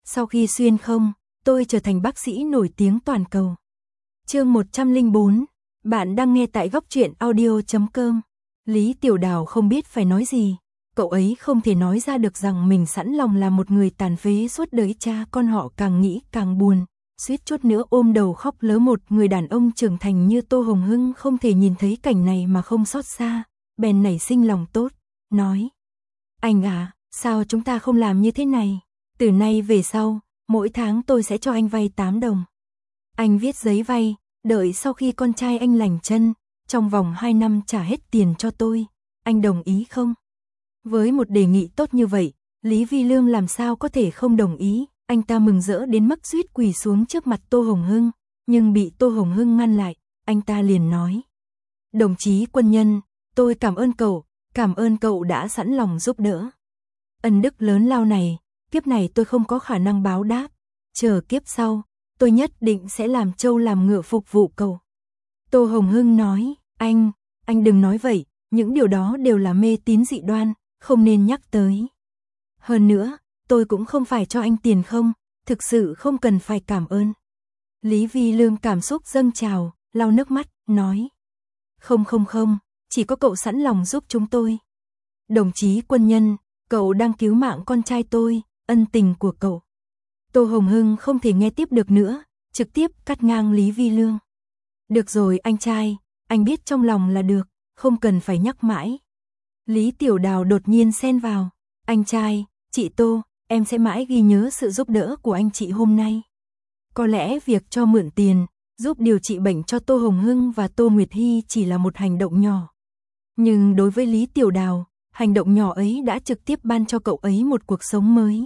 Sau khi xuyên không, tôi trở thành bác sĩ nổi tiếng toàn cầu. Chương 104, bạn đang nghe tại góc truyện audio.com. Lý Tiểu Đào không biết phải nói gì, cậu ấy không thể nói ra được rằng mình sẵn lòng là một người tàn phế suốt đời. Cha con họ càng nghĩ càng buồn, suýt chút nữa ôm đầu khóc lớ. Một người đàn ông trưởng thành như Tô Hồng Hưng không thể nhìn thấy cảnh này mà không xót xa, bèn nảy sinh lòng tốt, nói: anh à, sao chúng ta không làm như thế này? Từ nay về sau, mỗi tháng tôi sẽ cho anh vay 8 đồng. Anh viết giấy vay, đợi sau khi con trai anh lành chân, trong vòng 2 năm trả hết tiền cho tôi. Anh đồng ý không? Với một đề nghị tốt như vậy, Lý Vi Lương làm sao có thể không đồng ý. Anh ta mừng rỡ đến mức suýt quỳ xuống trước mặt Tô Hồng Hưng, nhưng bị Tô Hồng Hưng ngăn lại. Anh ta liền nói: đồng chí quân nhân, tôi cảm ơn cậu đã sẵn lòng giúp đỡ. Ân đức lớn lao này, kiếp này tôi không có khả năng báo đáp. Chờ kiếp sau, tôi nhất định sẽ làm trâu làm ngựa phục vụ cậu. Tô Hồng Hưng nói: anh đừng nói vậy, những điều đó đều là mê tín dị đoan, không nên nhắc tới. Hơn nữa, tôi cũng không phải cho anh tiền không, thực sự không cần phải cảm ơn. Lý Vi Lương cảm xúc dâng trào, lau nước mắt, nói: không, chỉ có cậu sẵn lòng giúp chúng tôi. Đồng chí quân nhân, cậu đang cứu mạng con trai tôi, ân tình của cậu. Tô Hồng Hưng không thể nghe tiếp được nữa, trực tiếp cắt ngang Lý Vi Lương. Được rồi anh trai, anh biết trong lòng là được, không cần phải nhắc mãi. Lý Tiểu Đào đột nhiên xen vào: anh trai, chị Tô, em sẽ mãi ghi nhớ sự giúp đỡ của anh chị hôm nay. Có lẽ việc cho mượn tiền, giúp điều trị bệnh cho Tô Hồng Hưng và Tô Nguyệt Hy chỉ là một hành động nhỏ. Nhưng đối với Lý Tiểu Đào, hành động nhỏ ấy đã trực tiếp ban cho cậu ấy một cuộc sống mới.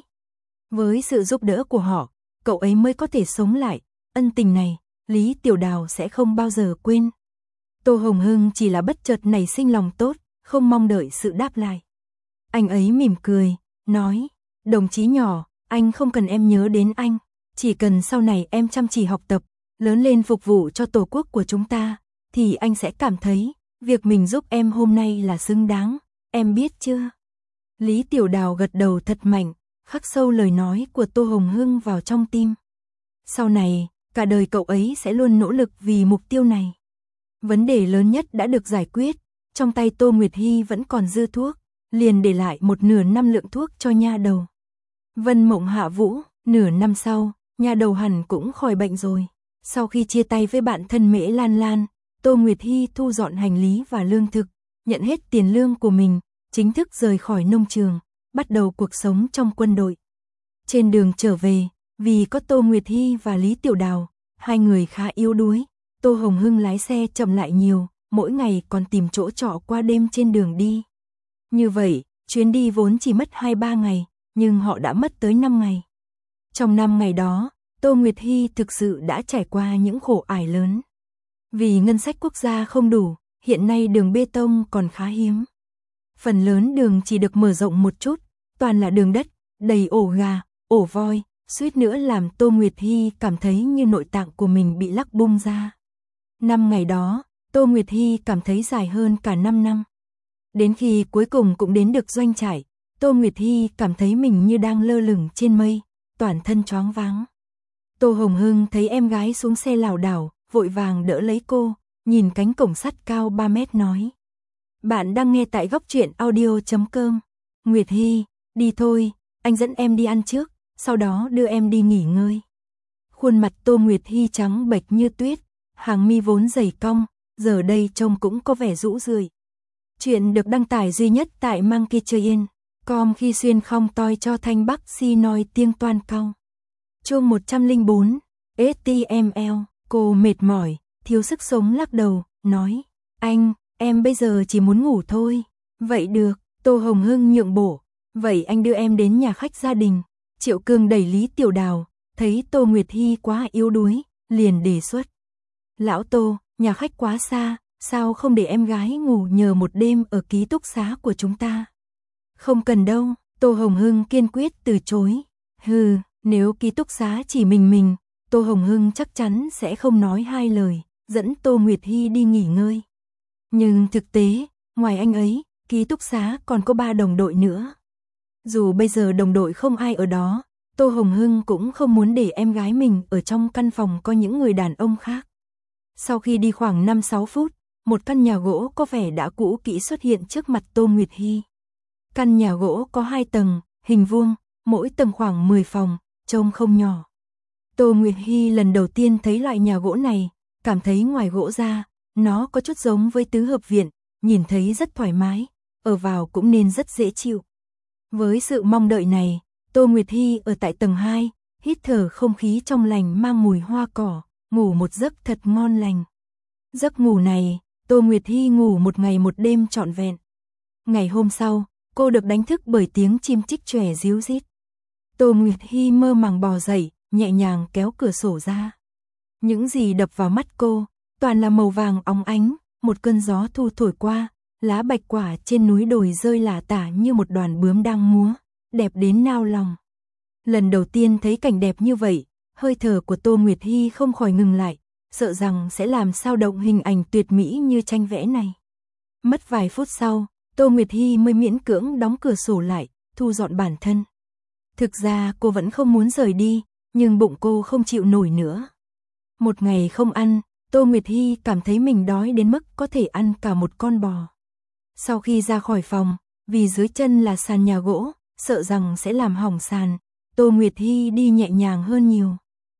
Với sự giúp đỡ của họ, cậu ấy mới có thể sống lại. Ân tình này, Lý Tiểu Đào sẽ không bao giờ quên. Tô Hồng Hưng chỉ là bất chợt nảy sinh lòng tốt, không mong đợi sự đáp lại. Anh ấy mỉm cười, nói: đồng chí nhỏ, anh không cần em nhớ đến anh, chỉ cần sau này em chăm chỉ học tập, lớn lên phục vụ cho Tổ quốc của chúng ta, thì anh sẽ cảm thấy việc mình giúp em hôm nay là xứng đáng, em biết chưa? Lý Tiểu Đào gật đầu thật mạnh, khắc sâu lời nói của Tô Hồng Hưng vào trong tim. Sau này, cả đời cậu ấy sẽ luôn nỗ lực vì mục tiêu này. Vấn đề lớn nhất đã được giải quyết, trong tay Tô Nguyệt Hy vẫn còn dư thuốc, liền để lại một nửa năm lượng thuốc cho nha đầu Vân Mộng Hạ Vũ. Nửa năm sau, nha đầu hẳn cũng khỏi bệnh rồi. Sau khi chia tay với bạn thân Mễ Lan Lan, Tô Nguyệt Hy thu dọn hành lý và lương thực, nhận hết tiền lương của mình, chính thức rời khỏi nông trường, bắt đầu cuộc sống trong quân đội. Trên đường trở về, vì có Tô Nguyệt Hy và Lý Tiểu Đào, hai người khá yếu đuối, Tô Hồng Hưng lái xe chậm lại nhiều, mỗi ngày còn tìm chỗ trọ qua đêm trên đường đi. Như vậy, chuyến đi vốn chỉ mất 2-3 ngày, nhưng họ đã mất tới 5 ngày. Trong 5 ngày đó, Tô Nguyệt Hy thực sự đã trải qua những khổ ải lớn. Vì ngân sách quốc gia không đủ, hiện nay đường bê tông còn khá hiếm. Phần lớn đường chỉ được mở rộng một chút, toàn là đường đất, đầy ổ gà, ổ voi, suýt nữa làm Tô Nguyệt Hy cảm thấy như nội tạng của mình bị lắc bung ra. 5 ngày đó, Tô Nguyệt Hy cảm thấy dài hơn cả 5 năm. Đến khi cuối cùng cũng đến được doanh trại, Tô Nguyệt Hy cảm thấy mình như đang lơ lửng trên mây, toàn thân choáng váng. Tô Hồng Hưng thấy em gái xuống xe lảo đảo, vội vàng đỡ lấy cô, nhìn cánh cổng sắt cao 3 mét nói: bạn đang nghe tại góc truyện audio.com. Nguyệt Hy, đi thôi, anh dẫn em đi ăn trước, sau đó đưa em đi nghỉ ngơi. Khuôn mặt Tô Nguyệt Hy trắng bệch như tuyết, hàng mi vốn dày cong, giờ đây trông cũng có vẻ rũ rượi. Chuyện được đăng tải duy nhất tại Monkeytrain.com khi xuyên không toi cho thanh bắc si nói tiếng toan cao. Chương 104, HTML, cô mệt mỏi, thiếu sức sống lắc đầu, nói: em bây giờ chỉ muốn ngủ thôi. Vậy được, Tô Hồng Hưng nhượng bộ, vậy anh đưa em đến nhà khách gia đình. Triệu Cương đẩy Lý Tiểu Đào, thấy Tô Nguyệt Hy quá yếu đuối, liền đề xuất: lão Tô, nhà khách quá xa, sao không để em gái ngủ nhờ một đêm ở ký túc xá của chúng ta? Không cần đâu, Tô Hồng Hưng kiên quyết từ chối. Nếu ký túc xá chỉ mình, Tô Hồng Hưng chắc chắn sẽ không nói hai lời, dẫn Tô Nguyệt Hy đi nghỉ ngơi. Nhưng thực tế, ngoài anh ấy, ký túc xá còn có 3 đồng đội nữa. Dù bây giờ đồng đội không ai ở đó, Tô Hồng Hưng cũng không muốn để em gái mình ở trong căn phòng có những người đàn ông khác. Sau khi đi khoảng 5-6 phút, một căn nhà gỗ có vẻ đã cũ kỹ xuất hiện trước mặt Tô Nguyệt Hy. Căn nhà gỗ có 2 tầng, hình vuông, mỗi tầng khoảng 10 phòng, trông không nhỏ. Tô Nguyệt Hy lần đầu tiên thấy loại nhà gỗ này, cảm thấy ngoài gỗ ra, nó có chút giống với tứ hợp viện, nhìn thấy rất thoải mái, ở vào cũng nên rất dễ chịu. Với sự mong đợi này, Tô Nguyệt Hy ở tại tầng 2, hít thở không khí trong lành mang mùi hoa cỏ, ngủ một giấc thật ngon lành. Giấc ngủ này, Tô Nguyệt Hy ngủ một ngày một đêm trọn vẹn. Ngày hôm sau, cô được đánh thức bởi tiếng chim chích chòe ríu rít. Tô Nguyệt Hy mơ màng bò dậy, nhẹ nhàng kéo cửa sổ ra. Những gì đập vào mắt cô, toàn là màu vàng óng ánh, một cơn gió thu thổi qua, lá bạch quả trên núi đồi rơi lả tả như một đoàn bướm đang múa, đẹp đến nao lòng. Lần đầu tiên thấy cảnh đẹp như vậy, hơi thở của Tô Nguyệt Hy không khỏi ngừng lại, sợ rằng sẽ làm sao động hình ảnh tuyệt mỹ như tranh vẽ này. Mất vài phút sau, Tô Nguyệt Hy mới miễn cưỡng đóng cửa sổ lại, thu dọn bản thân. Thực ra cô vẫn không muốn rời đi, nhưng bụng cô không chịu nổi nữa. Một ngày không ăn, Tô Nguyệt Hy cảm thấy mình đói đến mức có thể ăn cả một con bò. Sau khi ra khỏi phòng, vì dưới chân là sàn nhà gỗ, sợ rằng sẽ làm hỏng sàn, Tô Nguyệt Hy đi nhẹ nhàng hơn nhiều.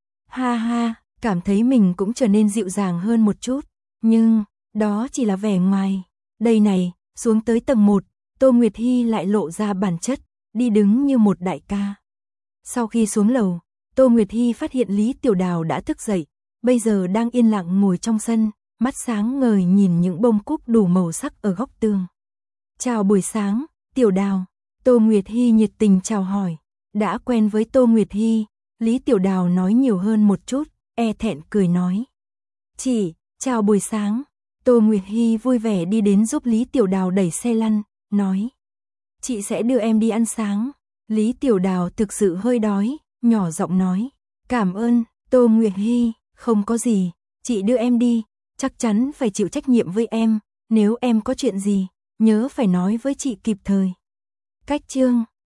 Ha ha, cảm thấy mình cũng trở nên dịu dàng hơn một chút, nhưng đó chỉ là vẻ ngoài. Đây này, xuống tới tầng 1, Tô Nguyệt Hy lại lộ ra bản chất, đi đứng như một đại ca. Sau khi xuống lầu, Tô Nguyệt Hy phát hiện Lý Tiểu Đào đã thức dậy, bây giờ đang yên lặng ngồi trong sân, mắt sáng ngời nhìn những bông cúc đủ màu sắc ở góc tường. Chào buổi sáng, Tiểu Đào. Tô Nguyệt Hy nhiệt tình chào hỏi. Đã quen với Tô Nguyệt Hy, Lý Tiểu Đào nói nhiều hơn một chút, e thẹn cười nói. Chị, chào buổi sáng. Tô Nguyệt Hy vui vẻ đi đến giúp Lý Tiểu Đào đẩy xe lăn, nói. Chị sẽ đưa em đi ăn sáng. Lý Tiểu Đào thực sự hơi đói, nhỏ giọng nói. Cảm ơn, Tô Nguyệt Hy, không có gì, chị đưa em đi, chắc chắn phải chịu trách nhiệm với em, nếu em có chuyện gì, nhớ phải nói với chị kịp thời. Cách chương